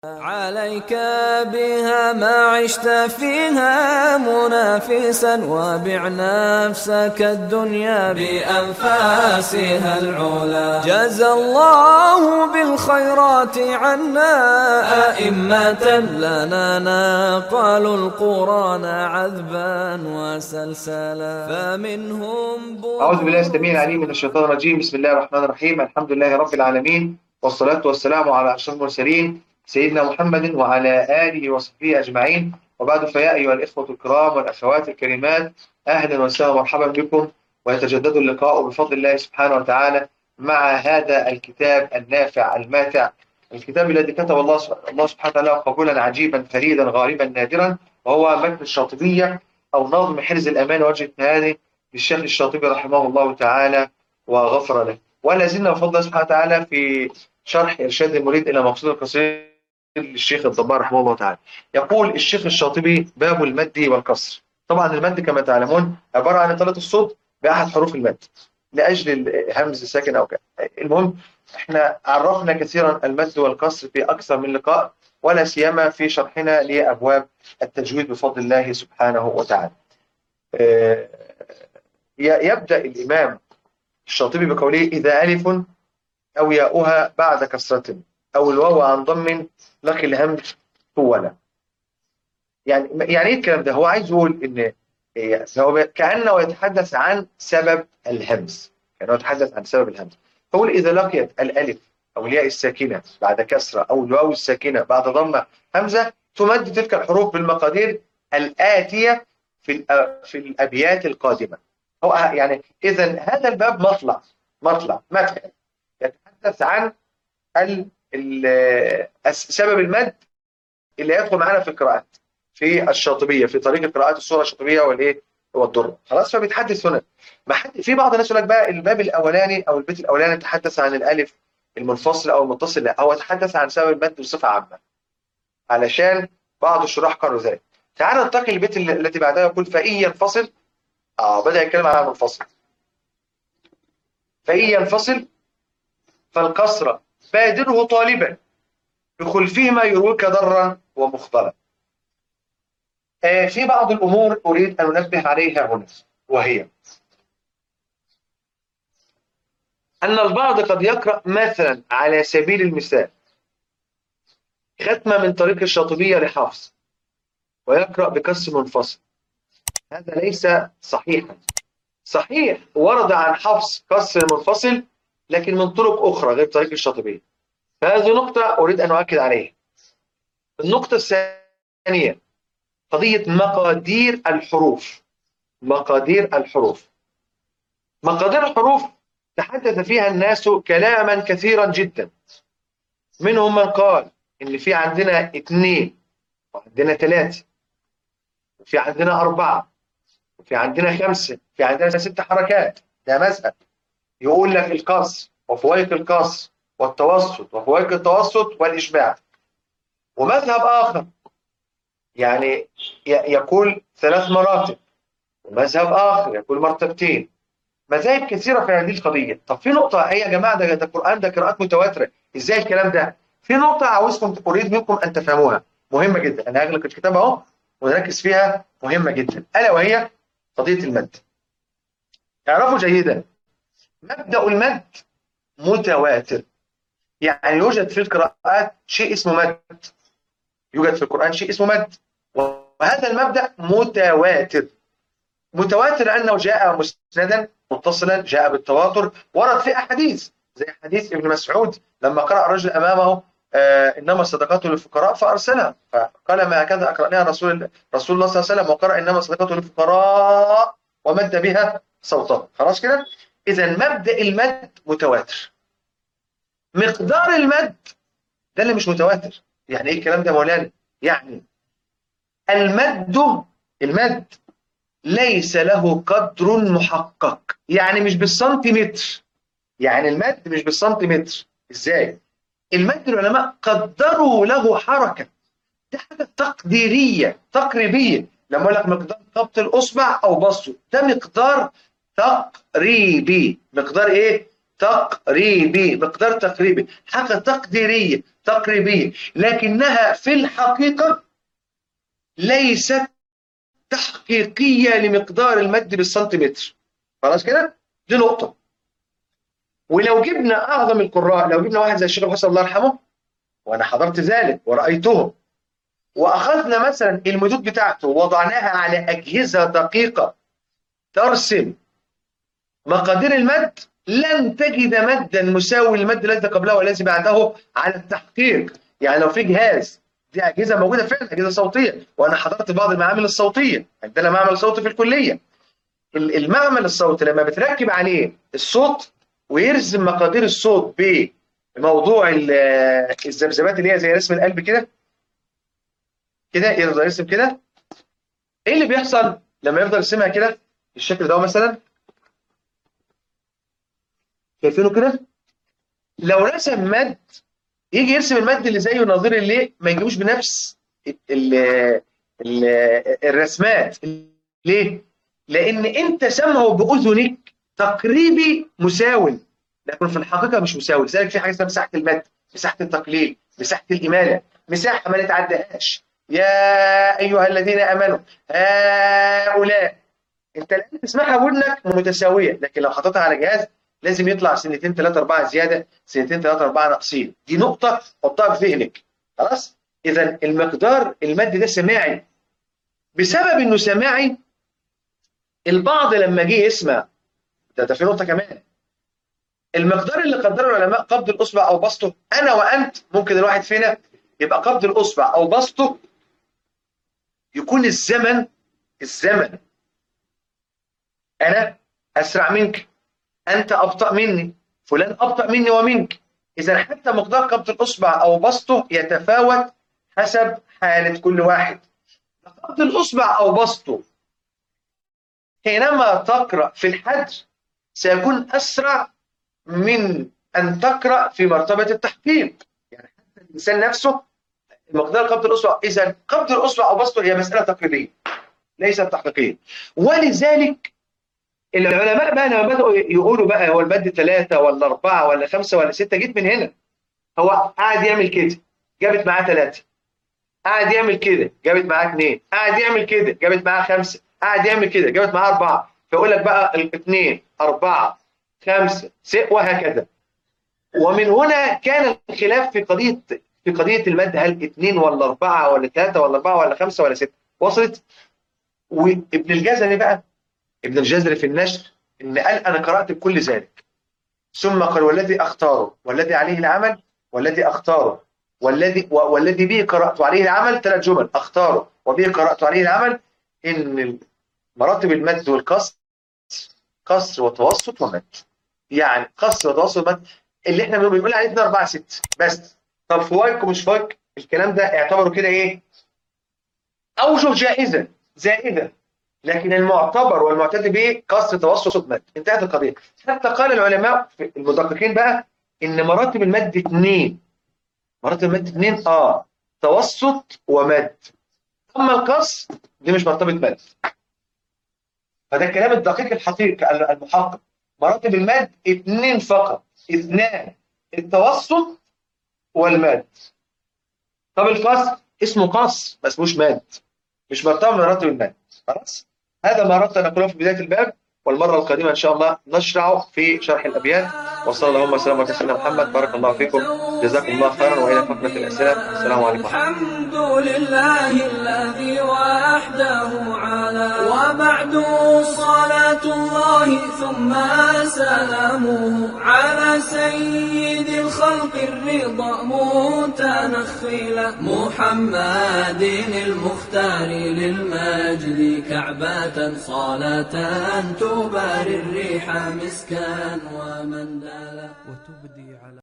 عليك بها ما عشت فيها منافسا، وبع نفسك الدنيا بأنفاسها العلا. جزى الله بالخيرات عنا أئمة لنا نقلوا القرآن عذبا وسلسلا، فمنهم أعوذ بالله بطور. السميع العليم من الشيطان الرجيم. بسم الله الرحمن الرحيم. الحمد لله رب العالمين، والصلاة والسلام على أشرف المرسلين سيدنا محمد وعلى آله وصحبه أجمعين، وبعد فيا أيها الإخوة الكرام والأخوات الكريمات، أهلا وسهلا ومرحبا بكم، ويتجدد اللقاء بفضل الله سبحانه وتعالى مع هذا الكتاب النافع الماتع، الكتاب الذي كتب الله سبحانه وتعالى قبولا عجيبا فريدا غاربا نادرا، وهو متن الشاطبية أو نظم حرز الأمان ووجه التهاني للشيخ الشاطبي رحمه الله تعالى وغفر له. ولا زلنا بفضل الله سبحانه وتعالى في شرح إرشاد المريد إلى مقصود القصير للشيخ الضبار رحمه الله تعالى. يقول الشيخ الشاطبي: باب المد والكسر. طبعا المد كما تعلمون عبارة عن إطالة الصوت بأحد حروف المد لأجل الهمز الساكن أو كذا. المهم احنا عرفنا كثيرا المد والكسر في أكثر من لقاء، ولا سيما في شرحنا لأبواب التجويد بفضل الله سبحانه وتعالى. يبدأ الإمام الشاطبي بقوله: إذا ألف أو ياؤها بعد كسرة أو الواو عن ضم لقي الهمز طولا. يعني إيه الكلام ده؟ هو عايز يقول إن هو كأنه يتحدث عن سبب الهمز، كأنه يتحدث عن سبب الهمز. فقول: إذا لقيت الألف أو الياء الساكنة بعد كسرة أو الواو الساكنة بعد ضمة همزة، تمد تلك الحروف بالمقادير الآتية في الأبيات القادمة. هو يعني إذا هذا الباب مدخل يتحدث عن سبب المد اللي يدخل معانا في القراءات في الشاطبية، في طريق قراءات السورة الشاطبية والإيه والدرة. خلاص، فبيتحدث هنا. في بعض الناس يقول لك بقى الباب الأولاني أو البيت الأولاني تحدث عن الألف المنفصل أو المتصل. لا، هو تحدث عن سبب المد بصفة عامة، علشان بعض الشراح قالوا ذلك. تعال ننتقل للبيت التي بعدها، يقول: فإن ينفصل. بدأ يتكلم عن المنفصل. فإن ينفصل فالقصر بادره طالبا بخلفهما يرويك ضرا ومخضلا. في بعض الأمور أريد أن أنبه عليها هنا، وهي أن البعض قد يقرأ مثلا على سبيل المثال ختمة من طريق الشاطبية لحفص ويقرأ بكسر منفصل. هذا ليس صحيحا. صحيح ورد عن حفص كسر منفصل، لكن من طرق أخرى غير طريق الشاطبية. فهذه نقطة أريد أن أؤكد عليها. النقطة الثانية قضية مقادير الحروف. مقادير الحروف تحدث فيها الناس كلاما كثيرا جدا. منهم من قال إن في عندنا 2 وعندنا 3 وفي عندنا 4 وفي عندنا 5 في عندنا 6 حركات. ده مذهب يقول لك القصر وفوائق القصر والتوسط وفوائق التوسط والإشباع. ومذهب آخر يعني يقول 3 مراتب، ومذهب آخر يقول مرتبتين. مذاهب كثيرة في هذه القضية. طب في نقطة يا جماعة، ده القرآن ده قراءات متواترة، إزاي الكلام ده؟ في نقطة عاوزكم أريد منكم أن تفهموها، مهمة جدا. أنا هغلق الكتاب أهو ونركز فيها، مهمة جدا، ألا وهي قضية المد. اعرفوا جيدا مبدأ المد متواتر. يعني يوجد في القراءات شيء اسمه مد، يوجد في القرآن شيء اسمه مد، وهذا المبدأ متواتر. متواتر لأنه جاء مسندا متصلا، جاء بالتواتر، ورد في أحاديث زي حديث ابن مسعود لما قرأ الرجل أمامه إنما الصدقات للفقراء فأرسلها، فقال: ما هكذا أقرأناها رسول الله صلى الله عليه وسلم، وقرأ إنما الصدقات للفقراء ومد بها صوته. خلاص كده. إذا مبدأ المد متواتر. مقدار المد ده اللي مش متواتر. يعني إيه الكلام ده مولانا؟ يعني المد ليس له قدر محقق، يعني مش بالسنتيمتر. يعني المد مش بالسنتيمتر. ازاي؟ المد العلماء قدروا له حركة، دي حاجة تقديرية تقريبية. لما اقول لك مقدار قبض الأصبع أو بسطه، ده مقدار تقريبي. مقدار إيه؟ تقريبي، مقدار تقريبي، حاجة تقديرية تقريبية، لكنها في الحقيقة ليست تحقيقية لمقدار المد بالسنتيمتر. خلاص كده؟ دي نقطة. ولو جبنا أعظم القراء، لو جبنا واحد زي الشيخ الحسن الله يرحمه، وأنا حضرت ذلك ورأيته، وأخذنا مثلا المدود بتاعته ووضعناها على أجهزة دقيقة ترسم مقادير المد، لن تجد مدا مساوي للمد الذي قبله والذي بعده على التحقيق. يعني لو في جهاز، دي أجهزة موجودة فعلا، أجهزة صوتية، وأنا حضرت بعض المعامل الصوتية، عندنا معمل صوتي في الكلية. المعمل الصوتي لما بتركب عليه الصوت ويرسم مقادير الصوت بموضوع الذبذبات اللي هي زي رسم القلب كده، يقدر يرسم كده. ايه اللي بيحصل لما يفضل يرسمها كده بالشكل ده مثلا؟ شايفينه كده؟ لو رسم مد، يجي يرسم المد اللي زيه نظير الليه، ما يجيبوش بنفس ال ال الرسمات. ليه؟ لان انت سامعه باذنك تقريبي مساوي، لكن في الحقيقه مش مساوي. لذلك في حاجه اسمها مساحه المد، مساحه التقليل، مساحه الاماله، مساحه ما نتعداهاش. يا ايها الذين امنوا هؤلاء، انت الان تسمعها ودنك متساويه، لكن لو حطيتها على جهاز لازم يطلع سنتين 3 4 زياده، سنتين 3 4 ناقصين. دي نقطه حطها في ذهنك. خلاص؟ اذا المقدار المد ده سماعي. بسبب انه سماعي، البعض لما جه يسمع ده في نقطه كمان، المقدار اللي قدره العلماء قبض الاصبع او بسطه، انا وانت ممكن الواحد فينا يبقى قبض الاصبع او بسطه يكون الزمن انا اسرع منك، انت ابطا مني، فلان ابطا مني ومنك. اذا حتى مقدار قبض الاصبع او بسطه يتفاوت حسب حاله كل واحد. قبض الاصبع او بسطه حينما تقرا في الحجر سيكون اسرع من ان تقرا في مرتبه التحقيق. يعني حتى الانسان نفسه مقدار قبض الاصبع، اذا قبض الاصبع او بسطه هي مساله تقريبيه ليست تحقيقيه. ولذلك العلماء بقى لما بدأوا يقولوا بقى هو المد 3 ولا 4 ولا 5 ولا 6، جيت من هنا. هو قاعد يعمل كده جابت معاه 3، قاعد يعمل كده جابت معاه 2، قاعد يعمل كده جابت معاه 5، قاعد يعمل كده جابت معاه 4، فيقول لك بقى 2 4 5 6 وهكذا. ومن هنا كان الخلاف في قضية المد، هل 2 ولا 4 ولا 3 ولا 4 ولا 5 ولا 6؟ وصلت؟ وابن الجزري بقى، ابن الجزري في النشر ان قال انا قرات بكل ذلك، ثم قال والذي اختاره والذي عليه العمل، والذي اختاره والذي به قرات عليه العمل، 3 جمل: اختاره وبه قرات عليه العمل، ان مراتب المد والقصر قصر وتوسط ومد. يعني قصر وتوسط ومد اللي احنا بنقول عليه 2 4 6 بس. طب فوايك ومش فوايك الكلام ده اعتبروا كده ايه؟ اوجه جائزه زائده، لكن المعتبر والمعتد به قصر توسط مد. انتهت القضيه. حتى قال العلماء المدققين بقى ان مراتب المد 2، مراتب المد 2 توسط ومد، اما القصر دي مش مرتبه مد. فده الكلام الدقيق الحقيقي المحقق. مراتب المد 2 فقط، 2: التوسط والمد. طب القصر اسمه قصر ما اسموش مد، مش مرتبه من مراتب المد. خلاص؟ هذا ما أردت أن أقوله في بداية الباب، والمرة القادمة إن شاء الله نشرع في شرح الأبيات. وصلى اللهم وسلم على سيدنا محمد. بارك الله فيكم، جزاكم الله خيرا، وإلى فقرة الأسئلة. السلام عليكم. الحمد لله الذي وحده على، وبعد صلاة الله ثم سلامه على سيد الخلق الرضا متنخلا، محمد المختار للمجد كعبة، صلاة تباري الريح مسكا ومندلا، وتبدي على